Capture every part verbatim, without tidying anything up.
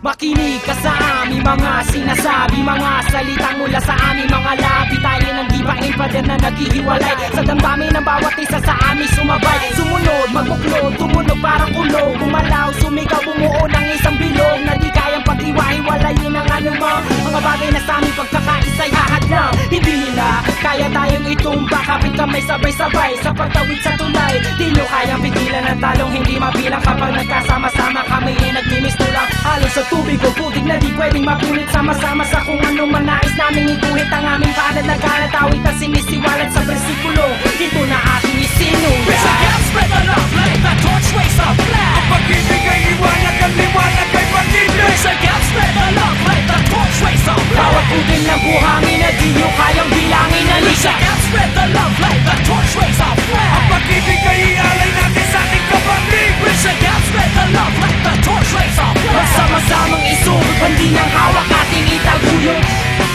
Makinig ka sa aming mga sinasabi, mga salitang mula sa aming mga labi. Tayo ng gibain pa din na naghihiwalay sa damdamin ng bawat isa sa amin sumabay. Sumunod, magbuklod, tumunog parang kulog, gumalaw, sumigaw, bumuo ng isang bilog na di kayang pag-iwa-hiwalayin ng anumang mga bagay na sa aming pagkakaisa'y hahadlang. Hindi nila kaya tayong itumba, kapit kamay sabay-sabay sa pagtawid sa tulay. Di nyo kayang pigilan ang talong hindi mabilang kapag nagkasama-sama kami ay nagmimistulang halos sa tubig o putik na di pwedeng mapilit. Sama-sama sa kung anong manais naming iguhit ang aming palad na galatawit at sinisiwalat sa versikulo. Ito na aking isinulat. It's a gap, spread the love, let the torch raise up flag. Ang pag-ibig ay liwanag, ang liwanag ay pag-ibig. It's a gap, spread the love, let the torch raise up flag. Bawat putin ng buhangin na di nyo kayang bilangin na It's a lisa. gap, spread the love, let the torch raise up flag. Ang pag-ibig ay ialay natin sa ating kapatid. It's a gap, spread the love, let the torch raise up flag. Magsama-samang isugot, hindi ng hawak ating itaguyod.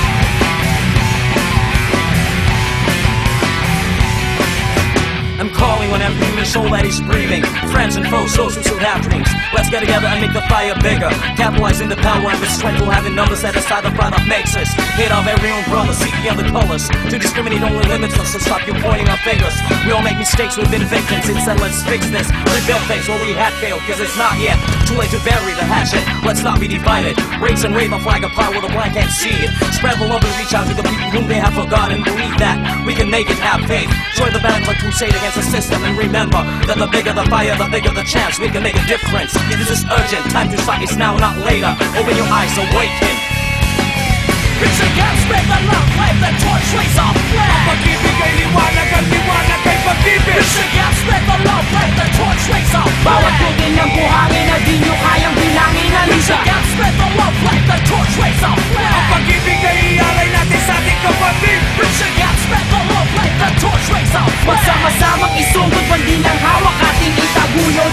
I'm calling on every human soul that is breathing. Friends and foes, those who still have dreams. Let's get together and make the fire bigger. Capitalizing the power and the strength we'll have in numbers set aside the pride that makes us. Hate of every umbrella, see the other colors. To discriminate only limits us, so stop you pointing our fingers. We all make mistakes, we've been victims. Instead, let's fix this. Rebuild things where we had failed, cause it's not yet too late to bury the hatchet. Let's not be divided. Raise and wave a flag apart with a blank and see it. Spread the love and reach out to the people whom they have forgotten. Believe that we can make it, have faith. Join the battle like crusade against the system, and remember that the bigger the fire, the bigger the chance we can make a difference. This is urgent, time to start, it's now, not later. Open your eyes, awaken. It's a gap, spread the love, let the torch raise up flag. Ang pag-ibig ay liwanag, ang liwanag ay pag-ibig. It's a gap, spread the love, let the torch raise up flag. Bawat putin ng buhangin na di nyo kayang bilangin na It's lisa. a gap, spread the love, let the torch raise up flag. Ang pag-ibig ay ialay natin sa ating kapatid. It's a gap, spread the love, let the torch raise up flag. Magsama-samang isugot, hindi ng hawak ating itaguyod.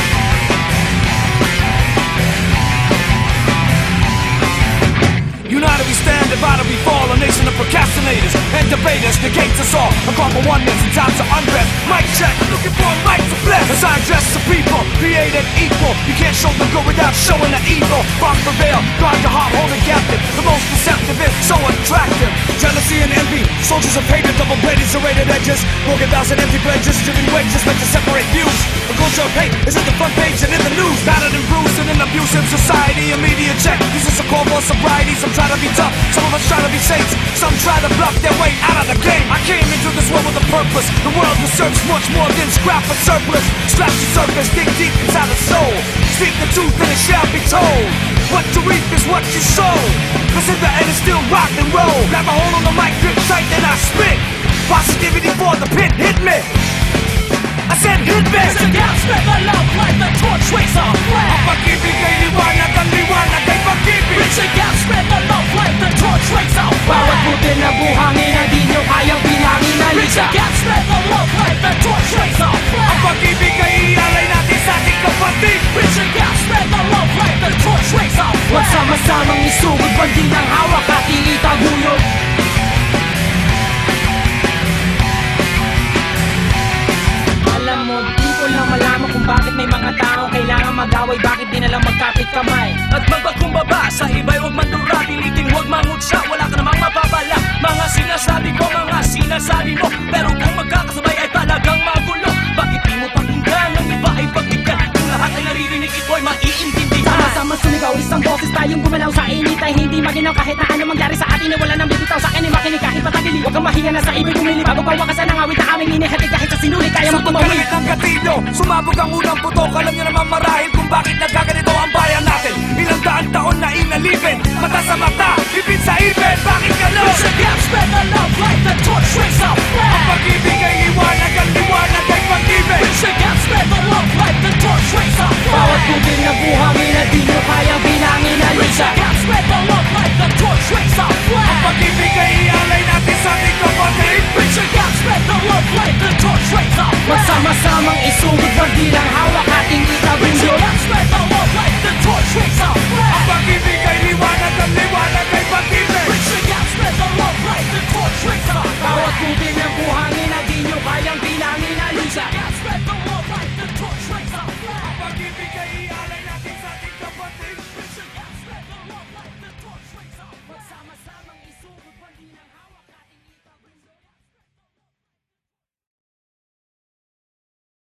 United we stand, divided we fall. A nation of procrastinators and debaters negates us all. A call for oneness in times of unrest. Mic check, looking for a mic to bless. As I address the people, created equal. You can't show the good without showing the evil. Box the veil, guard your heart, hold it captive. The most deceptive is so attractive. Jealousy and envy, soldiers of hatred, double-bladed, serrated edges. Broken vows and empty pledges, driven wedges meant to separate views. A culture of hate is at the front page and in the news. Battered and bruised in an abusive society. Immediate check, this is a call for sobriety. Some try to be tough, some of us try to be saints. Some try to bluff their way out of the game. I came into this world with a purpose. The world deserves much more than scrap or surplus. Scratch the surface, dig deep inside the soul. Speak the truth and it shall be told. What you reap is what you sow. Cause in the end it's still rock and roll. Grab a hold on the mic, grip tight, then I spit. Positivity for the pit, hit me. I said hit me. It's a gap, spread the love, like the torch raise up flag. Ang pag-ibig ay liwanag, ang liwanag ay pag-ibig. It's a gap, spread the love, like the torch raise up flag. Bawat putin ng buhangin na di nyo kayang bilangin na It's lisa. a gap, spread the love, like the torch raise up flag. Ang pag-ibig ay ialay natin sa ating kapatid. It's a gap, spread the love, like the torch raise up flag. Magsama-samang isugot, hindi ng hawak ating itaguyod. Alam mo, di ko lang malaman kung bakit may mga tao kailangan mag-away, bakit di nalang magkapit kamay. At magpakumbaba sa iba'y huwag mandura. Piliting huwag mangutsa, wala ka namang mapapala. Mga sinasabi ko, mga sinasabi mo, pero kung magkakasabay ay talagang magulo. Bakit di mo pakinggan, ang iba ay pakinggan? Kung lahat ay naririnig, ito'y maiintindihan. Sama-sama sumigaw, isang boses tayong gumalaw sa init ay hindi maginaw. Kahit na ano mangyari sa atin ay wala nang bibitaw sa akin ay makinig kahit patagili. Huwag kang mahiya na sa ibig bumili bago pa wakasan ang awit na aming inihatid. Kahit sa sinuli kaya Sa magtumawid. pagkalit ng gatilyo, sumabog ang unang putok. Alam nyo naman marahil kung bakit nag